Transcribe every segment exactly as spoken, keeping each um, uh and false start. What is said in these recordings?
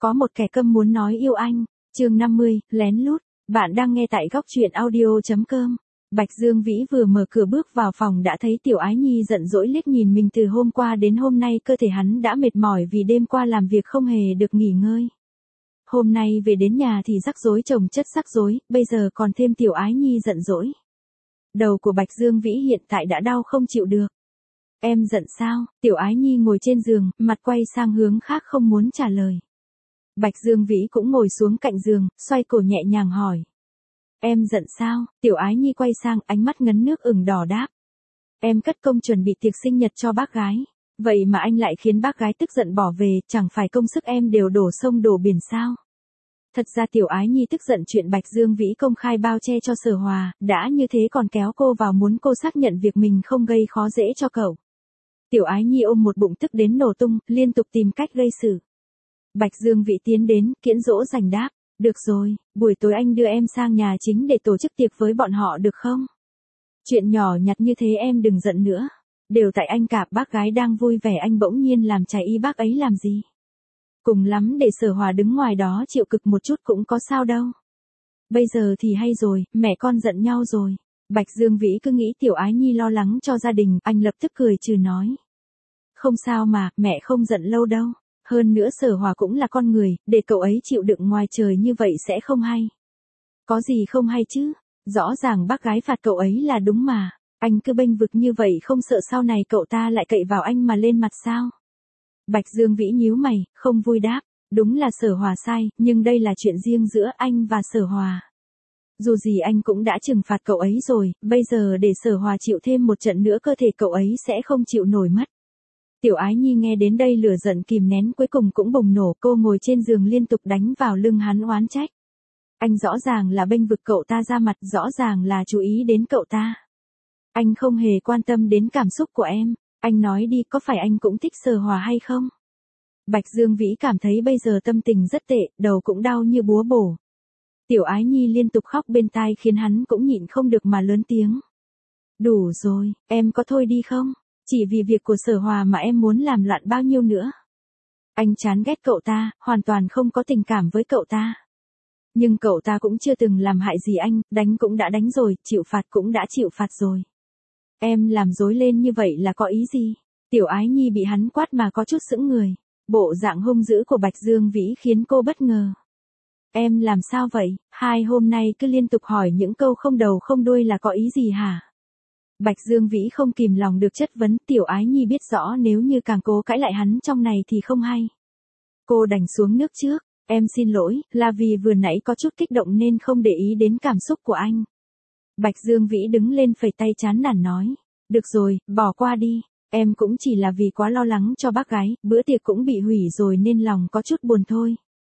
Có một kẻ câm muốn nói yêu anh. Chương năm mươi, lén lút. Bạn đang nghe tại góc truyện audio chấm com. Bạch Dương Vĩ vừa mở cửa bước vào phòng đã thấy Tiểu Ái Nhi giận dỗi liếc nhìn mình từ hôm qua đến hôm nay, cơ thể hắn đã mệt mỏi vì đêm qua làm việc không hề được nghỉ ngơi. Hôm nay về đến nhà thì rắc rối chồng chất rắc rối, bây giờ còn thêm Tiểu Ái Nhi giận dỗi. Đầu của Bạch Dương Vĩ hiện tại đã đau không chịu được. Em giận sao? Tiểu Ái Nhi ngồi trên giường, mặt quay sang hướng khác không muốn trả lời. Bạch Dương Vĩ cũng ngồi xuống cạnh giường, xoay cổ nhẹ nhàng hỏi. Em giận sao? Tiểu Ái Nhi quay sang, ánh mắt ngấn nước ửng đỏ đáp. Em cất công chuẩn bị tiệc sinh nhật cho bác gái. Vậy mà anh lại khiến bác gái tức giận bỏ về, chẳng phải công sức em đều đổ sông đổ biển sao? Thật ra Tiểu Ái Nhi tức giận chuyện Bạch Dương Vĩ công khai bao che cho Sở Hòa, đã như thế còn kéo cô vào muốn cô xác nhận việc mình không gây khó dễ cho cậu. Tiểu Ái Nhi ôm một bụng tức đến nổ tung, liên tục tìm cách gây sự. Bạch Dương Vĩ tiến đến, kiễng dỗ dành đáp. Được rồi, buổi tối anh đưa em sang nhà chính để tổ chức tiệc với bọn họ được không? Chuyện nhỏ nhặt như thế em đừng giận nữa. Đều tại anh cả, bác gái đang vui vẻ anh bỗng nhiên làm trái ý bác ấy làm gì. Cùng lắm để Sở Hòa đứng ngoài đó chịu cực một chút cũng có sao đâu. Bây giờ thì hay rồi, mẹ con giận nhau rồi. Bạch Dương Vĩ cứ nghĩ Tiểu Ái Nhi lo lắng cho gia đình, anh lập tức cười trừ nói. Không sao mà, mẹ không giận lâu đâu. Hơn nữa Sở Hòa cũng là con người, để cậu ấy chịu đựng ngoài trời như vậy sẽ không hay. Có gì không hay chứ, rõ ràng bác gái phạt cậu ấy là đúng mà, anh cứ bênh vực như vậy không sợ sau này cậu ta lại cậy vào anh mà lên mặt sao? Bạch Dương Vĩ nhíu mày, không vui đáp, đúng là Sở Hòa sai, nhưng đây là chuyện riêng giữa anh và Sở Hòa. Dù gì anh cũng đã trừng phạt cậu ấy rồi, bây giờ để Sở Hòa chịu thêm một trận nữa cơ thể cậu ấy sẽ không chịu nổi mất. Tiểu Ái Nhi nghe đến đây lửa giận kìm nén cuối cùng cũng bùng nổ, cô ngồi trên giường liên tục đánh vào lưng hắn oán trách. Anh rõ ràng là bênh vực cậu ta ra mặt, rõ ràng là chú ý đến cậu ta. Anh không hề quan tâm đến cảm xúc của em, anh nói đi có phải anh cũng thích Sở Hòa hay không? Bạch Dương Vĩ cảm thấy bây giờ tâm tình rất tệ, đầu cũng đau như búa bổ. Tiểu Ái Nhi liên tục khóc bên tai khiến hắn cũng nhịn không được mà lớn tiếng. Đủ rồi, em có thôi đi không? Chỉ vì việc của Sở Hòa mà em muốn làm loạn bao nhiêu nữa. Anh chán ghét cậu ta, hoàn toàn không có tình cảm với cậu ta. Nhưng cậu ta cũng chưa từng làm hại gì anh, đánh cũng đã đánh rồi, chịu phạt cũng đã chịu phạt rồi. Em làm dối lên như vậy là có ý gì? Tiểu Ái Nhi bị hắn quát mà có chút sững người. Bộ dạng hung dữ của Bạch Dương Vĩ khiến cô bất ngờ. Em làm sao vậy? Hai hôm nay cứ liên tục hỏi những câu không đầu không đuôi là có ý gì hả? Bạch Dương Vĩ không kìm lòng được chất vấn. Tiểu Ái Nhi biết rõ nếu như càng cố cãi lại hắn trong này thì không hay. Cô đành xuống nước trước. Em xin lỗi, là vì vừa nãy có chút kích động nên không để ý đến cảm xúc của anh. Bạch Dương Vĩ đứng lên phẩy tay chán nản nói. Được rồi, bỏ qua đi. Em cũng chỉ là vì quá lo lắng cho bác gái, bữa tiệc cũng bị hủy rồi nên lòng có chút buồn thôi.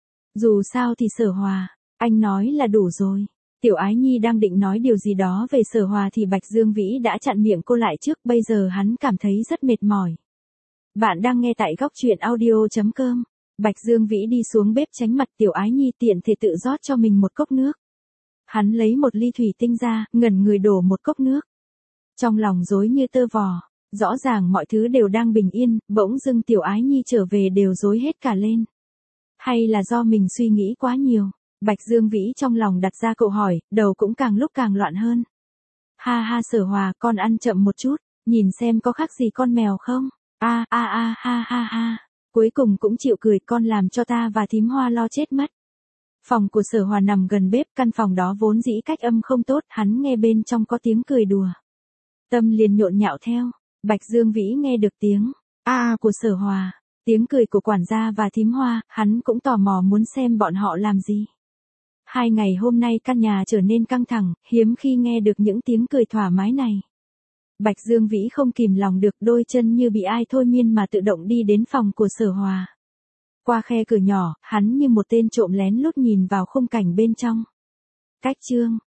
Dù sao thì Sở Hòa, anh nói là đủ rồi. Tiểu Ái Nhi đang định nói điều gì đó về Sở Hòa thì Bạch Dương Vĩ đã chặn miệng cô lại trước, bây giờ hắn cảm thấy rất mệt mỏi. Bạn đang nghe tại góc truyện audio chấm com. Bạch Dương Vĩ đi xuống bếp tránh mặt Tiểu Ái Nhi tiện thể tự rót cho mình một cốc nước. Hắn lấy một ly thủy tinh ra, ngẩn người đổ một cốc nước. Trong lòng rối như tơ vò, rõ ràng mọi thứ đều đang bình yên, bỗng dưng Tiểu Ái Nhi trở về đều rối hết cả lên. Hay là do mình suy nghĩ quá nhiều? Bạch Dương Vĩ trong lòng đặt ra câu hỏi, đầu cũng càng lúc càng loạn hơn. Ha ha Sở Hòa, con ăn chậm một chút, nhìn xem có khác gì con mèo không? A a a ha ha ha. Cuối cùng cũng chịu cười, con làm cho ta và thím Hoa lo chết mất. Phòng của Sở Hòa nằm gần bếp, căn phòng đó vốn dĩ cách âm không tốt, hắn nghe bên trong có tiếng cười đùa. Tâm liền nhộn nhạo theo. Bạch Dương Vĩ nghe được tiếng a a của Sở Hòa, tiếng cười của quản gia và thím Hoa, hắn cũng tò mò muốn xem bọn họ làm gì. Hai ngày hôm nay căn nhà trở nên căng thẳng, hiếm khi nghe được những tiếng cười thoải mái này. Bạch Dương Vĩ không kìm lòng được, đôi chân như bị ai thôi miên mà tự động đi đến phòng của Sở Hòa. Qua khe cửa nhỏ, hắn như một tên trộm lén lút nhìn vào khung cảnh bên trong. Cách chương